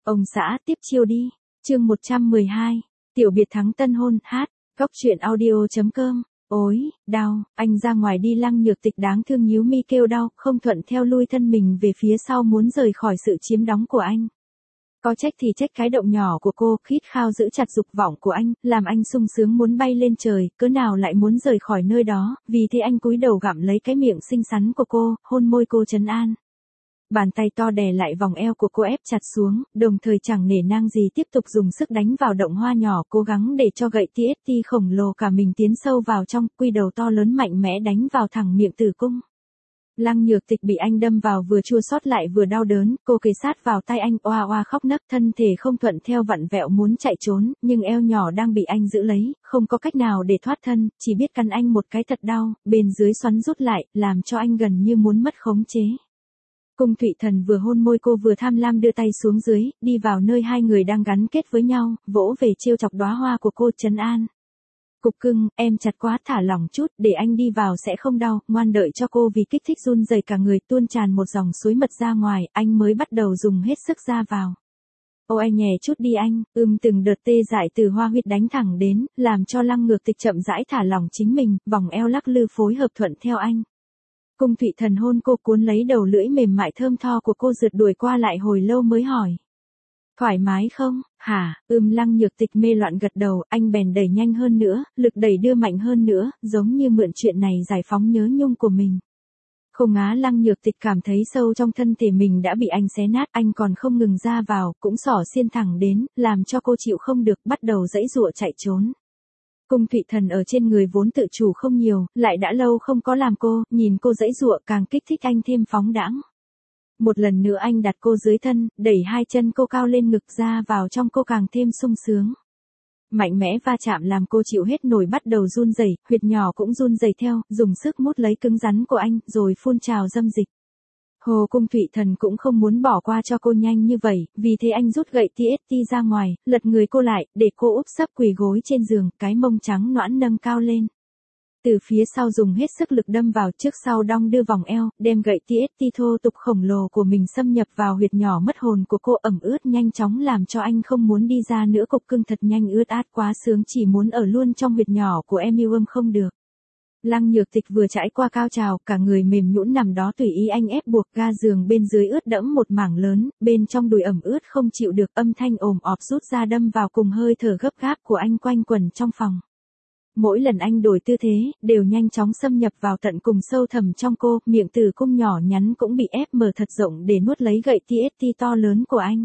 Ông xã tiếp chiêu đi. Chương 112. Tiểu biệt thắng tân hôn, hát. Góc truyện audio.com. Ôi, đau, anh ra ngoài đi. Lăng Nhược Tịch đáng thương nhíu mi kêu đau, không thuận theo lui thân mình về phía sau muốn rời khỏi sự chiếm đóng của anh. Có trách thì trách cái động nhỏ của cô, khít khao giữ chặt dục vọng của anh, làm anh sung sướng muốn bay lên trời, cớ nào lại muốn rời khỏi nơi đó, vì thế anh cúi đầu gặm lấy cái miệng xinh xắn của cô, hôn môi cô trấn an. Bàn tay to đè lại vòng eo của cô ép chặt xuống, đồng thời chẳng nể nang gì tiếp tục dùng sức đánh vào động hoa nhỏ, cố gắng để cho gậy TST khổng lồ cả mình tiến sâu vào trong, quy đầu to lớn mạnh mẽ đánh vào thẳng miệng tử cung. Lăng Nhược Tịch bị anh đâm vào vừa chua xót lại vừa đau đớn, cô kề sát vào tay anh oa oa khóc nấc, thân thể không thuận theo vặn vẹo muốn chạy trốn, nhưng eo nhỏ đang bị anh giữ lấy, không có cách nào để thoát thân, chỉ biết cắn anh một cái thật đau, bên dưới xoắn rút lại, làm cho anh gần như muốn mất khống chế. Cung Thụy Thần vừa hôn môi cô vừa tham lam đưa tay xuống dưới, đi vào nơi hai người đang gắn kết với nhau, vỗ về trêu chọc đóa hoa của cô trấn an. Cục cưng, em chặt quá, thả lỏng chút, để anh đi vào sẽ không đau, ngoan đợi cho cô. Vì kích thích run rẩy cả người, tuôn tràn một dòng suối mật ra ngoài, anh mới bắt đầu dùng hết sức ra vào. Ôi anh nhẹ chút đi anh, từng đợt tê dại từ hoa huyệt đánh thẳng đến, làm cho Lăng Nhược Tịch chậm rãi thả lỏng chính mình, vòng eo lắc lư phối hợp thuận theo anh. Cung Thụy Thần hôn cô, cuốn lấy đầu lưỡi mềm mại thơm tho của cô, rượt đuổi qua lại hồi lâu mới hỏi. Thoải mái không, hả? Lăng Nhược Tịch mê loạn gật đầu, anh bèn đẩy nhanh hơn nữa, lực đẩy đưa mạnh hơn nữa, giống như mượn chuyện này giải phóng nhớ nhung của mình. Không ngá, Lăng Nhược Tịch cảm thấy sâu trong thân thể mình đã bị anh xé nát, anh còn không ngừng ra vào, cũng xỏ xiên thẳng đến, làm cho cô chịu không được, bắt đầu giãy giụa chạy trốn. Cung Thụy Thần ở trên người vốn tự chủ không nhiều, lại đã lâu không có làm cô, nhìn cô giãy giụa càng kích thích anh thêm phóng đãng. Một lần nữa anh đặt cô dưới thân, đẩy hai chân cô cao lên ngực, ra vào trong cô càng thêm sung sướng. Mạnh mẽ va chạm làm cô chịu hết nổi, bắt đầu run rẩy, huyệt nhỏ cũng run rẩy theo, dùng sức mút lấy cứng rắn của anh, rồi phun trào dâm dịch. Hồ Cung Thụy Thần cũng không muốn bỏ qua cho cô nhanh như vậy, vì thế anh rút gậy TST ra ngoài, lật người cô lại, để cô úp sấp quỳ gối trên giường, cái mông trắng nõn nâng cao lên. Từ phía sau dùng hết sức lực đâm vào, trước sau đong đưa vòng eo, đem gậy TST thô tục khổng lồ của mình xâm nhập vào huyệt nhỏ mất hồn của cô, ẩm ướt nhanh chóng làm cho anh không muốn đi ra nữa. Cục cưng thật nhanh, ướt át quá sướng, chỉ muốn ở luôn trong huyệt nhỏ của em, yêu không được. Lăng Nhược Tịch vừa trải qua cao trào, cả người mềm nhũn nằm đó tùy ý anh ép buộc, ga giường bên dưới ướt đẫm một mảng lớn, bên trong đùi ẩm ướt không chịu được, âm thanh ồm ọp rút ra đâm vào cùng hơi thở gấp gáp của anh quanh quẩn trong phòng. Mỗi lần anh đổi tư thế, đều nhanh chóng xâm nhập vào tận cùng sâu thẳm trong cô, miệng tử cung nhỏ nhắn cũng bị ép mở thật rộng để nuốt lấy gậy TST to lớn của anh.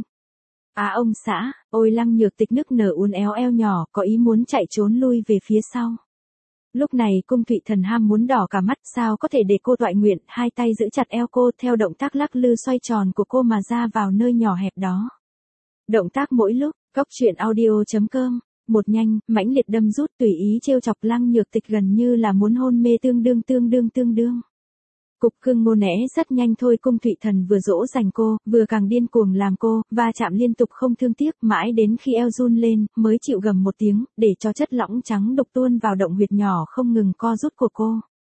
À ông xã, ôi Lăng Nhược Tịch nức nở uốn éo eo nhỏ, có ý muốn chạy trốn lui về phía sau. Lúc này Cung Thụy Thần ham muốn đỏ cả mắt, sao có thể để cô toại nguyện, hai tay giữ chặt eo cô, theo động tác lắc lư xoay tròn của cô mà ra vào nơi nhỏ hẹp đó. Động tác mỗi lúc, góc truyện audio.com. Một nhanh, mãnh liệt đâm rút tùy ý trêu chọc Lăng Nhược Tịch gần như là muốn hôn mê tương đương. Cục cưng ngô nẽ rất nhanh thôi. Cung Thụy Thần vừa dỗ dành cô, vừa càng điên cuồng làm cô, va chạm liên tục không thương tiếc, mãi đến khi eo run lên, mới chịu gầm một tiếng, để cho chất lỏng trắng đục tuôn vào động huyệt nhỏ không ngừng co rút của cô.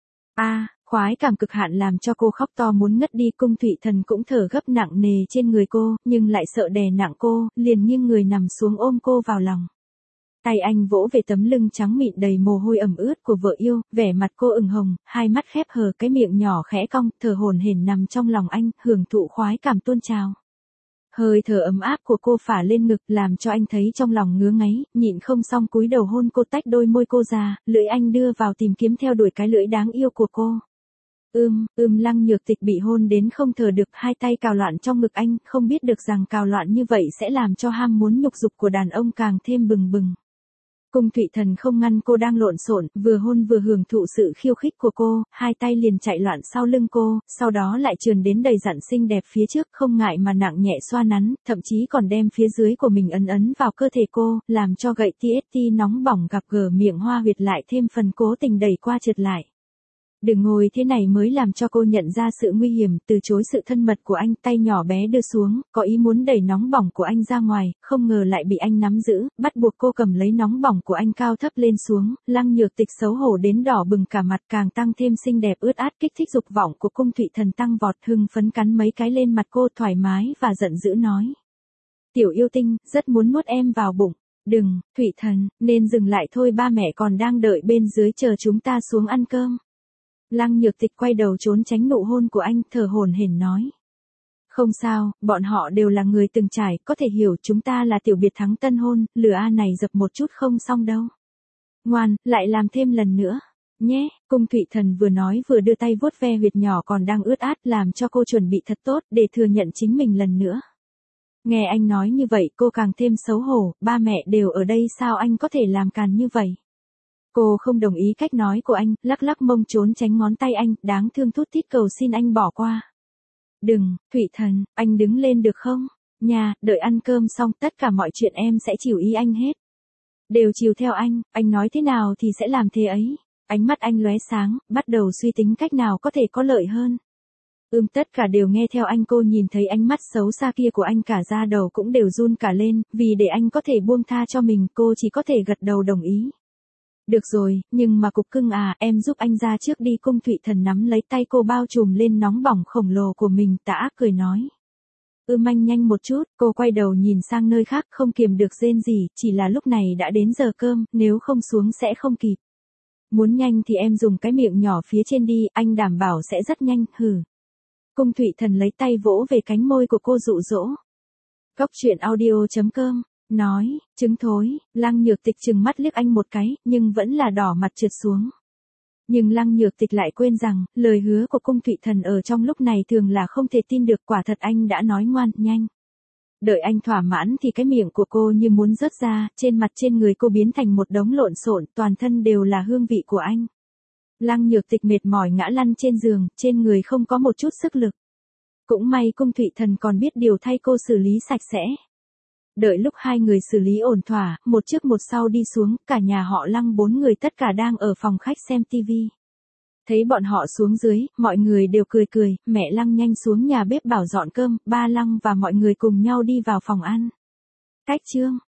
Khoái cảm cực hạn làm cho cô khóc to muốn ngất đi. Cung Thụy Thần cũng thở gấp nặng nề trên người cô, nhưng lại sợ đè nặng cô, liền nghiêng người nằm xuống ôm cô vào lòng. Tay anh vỗ về tấm lưng trắng mịn đầy mồ hôi ẩm ướt của vợ yêu, vẻ mặt cô ửng hồng, hai mắt khép hờ, cái miệng nhỏ khẽ cong, thở hổn hển nằm trong lòng anh, hưởng thụ khoái cảm tuôn trào. Hơi thở ấm áp của cô phả lên ngực, làm cho anh thấy trong lòng ngứa ngáy, nhịn không xong cúi đầu hôn cô, tách đôi môi cô ra, lưỡi anh đưa vào tìm kiếm theo đuổi cái lưỡi đáng yêu của cô. Lăng Nhược Tịch bị hôn đến không thở được, hai tay cào loạn trong ngực anh, không biết được rằng cào loạn như vậy sẽ làm cho ham muốn nhục dục của đàn ông càng thêm bừng bừng. Cung Thụy Thần không ngăn cô đang lộn xộn, vừa hôn vừa hưởng thụ sự khiêu khích của cô, hai tay liền chạy loạn sau lưng cô, sau đó lại trườn đến đầy dặn xinh đẹp phía trước, không ngại mà nặng nhẹ xoa nắn, thậm chí còn đem phía dưới của mình ấn vào cơ thể cô, làm cho gậy TST nóng bỏng gặp gỡ miệng hoa huyệt lại thêm phần cố tình đẩy qua trượt lại. Đừng ngồi thế này mới làm cho cô nhận ra sự nguy hiểm, từ chối sự thân mật của anh, tay nhỏ bé đưa xuống, có ý muốn đẩy nóng bỏng của anh ra ngoài, không ngờ lại bị anh nắm giữ, bắt buộc cô cầm lấy nóng bỏng của anh cao thấp lên xuống. Lăng Nhược Tịch xấu hổ đến đỏ bừng cả mặt, càng tăng thêm xinh đẹp ướt át, kích thích dục vọng của Cung Thụy Thần tăng vọt, hưng phấn cắn mấy cái lên mặt cô, thoải mái và giận dữ nói. Tiểu yêu tinh, rất muốn nuốt em vào bụng. Đừng, Thụy Thần, nên dừng lại thôi, ba mẹ còn đang đợi bên dưới chờ chúng ta xuống ăn cơm. Lăng Nhược Tịch quay đầu trốn tránh nụ hôn của anh, thở hổn hển nói. Không sao, bọn họ đều là người từng trải, có thể hiểu chúng ta là tiểu biệt thắng tân hôn, lửa A này dập một chút không xong đâu. Ngoan, lại làm thêm lần nữa. Nhé, Cung Thụy Thần vừa nói vừa đưa tay vuốt ve huyệt nhỏ còn đang ướt át làm cho cô chuẩn bị thật tốt để thừa nhận chính mình lần nữa. Nghe anh nói như vậy cô càng thêm xấu hổ, ba mẹ đều ở đây sao anh có thể làm càn như vậy. Cô không đồng ý cách nói của anh, lắc lắc mông trốn tránh ngón tay anh, đáng thương thút thít cầu xin anh bỏ qua. Đừng, Thụy Thần, anh đứng lên được không? Nhà, đợi ăn cơm xong tất cả mọi chuyện em sẽ chiều ý anh hết. Đều chiều theo anh nói thế nào thì sẽ làm thế ấy. Ánh mắt anh lóe sáng, bắt đầu suy tính cách nào có thể có lợi hơn. Tất cả đều nghe theo anh. Cô nhìn thấy ánh mắt xấu xa kia của anh cả da đầu cũng đều run cả lên, vì để anh có thể buông tha cho mình cô chỉ có thể gật đầu đồng ý. Được rồi, nhưng mà cục cưng à, em giúp anh ra trước đi. Cung Thụy Thần nắm lấy tay cô bao trùm lên nóng bỏng khổng lồ của mình, tà ác cười nói. Anh nhanh một chút, cô quay đầu nhìn sang nơi khác không kiềm được rên gì, chỉ là lúc này đã đến giờ cơm, nếu không xuống sẽ không kịp. Muốn nhanh thì em dùng cái miệng nhỏ phía trên đi, anh đảm bảo sẽ rất nhanh, hừ. Cung Thụy Thần lấy tay vỗ về cánh môi của cô dụ dỗ. Cóc truyện audio.com, nói, trứng thối, Lăng Nhược Tịch trừng mắt liếc anh một cái, nhưng vẫn là đỏ mặt trượt xuống. Nhưng Lăng Nhược Tịch lại quên rằng, lời hứa của Cung Thụy Thần ở trong lúc này thường là không thể tin được, quả thật anh đã nói ngoan, nhanh. Đợi anh thỏa mãn thì cái miệng của cô như muốn rớt ra, trên mặt trên người cô biến thành một đống lộn xộn, toàn thân đều là hương vị của anh. Lăng Nhược Tịch mệt mỏi ngã lăn trên giường, trên người không có một chút sức lực. Cũng may Cung Thụy Thần còn biết điều thay cô xử lý sạch sẽ. Đợi lúc hai người xử lý ổn thỏa, một trước một sau đi xuống, cả nhà họ Lăng 4 người tất cả đang ở phòng khách xem tivi. Thấy bọn họ xuống dưới, mọi người đều cười cười, mẹ Lăng nhanh xuống nhà bếp bảo dọn cơm, ba Lăng và mọi người cùng nhau đi vào phòng ăn. Cách chương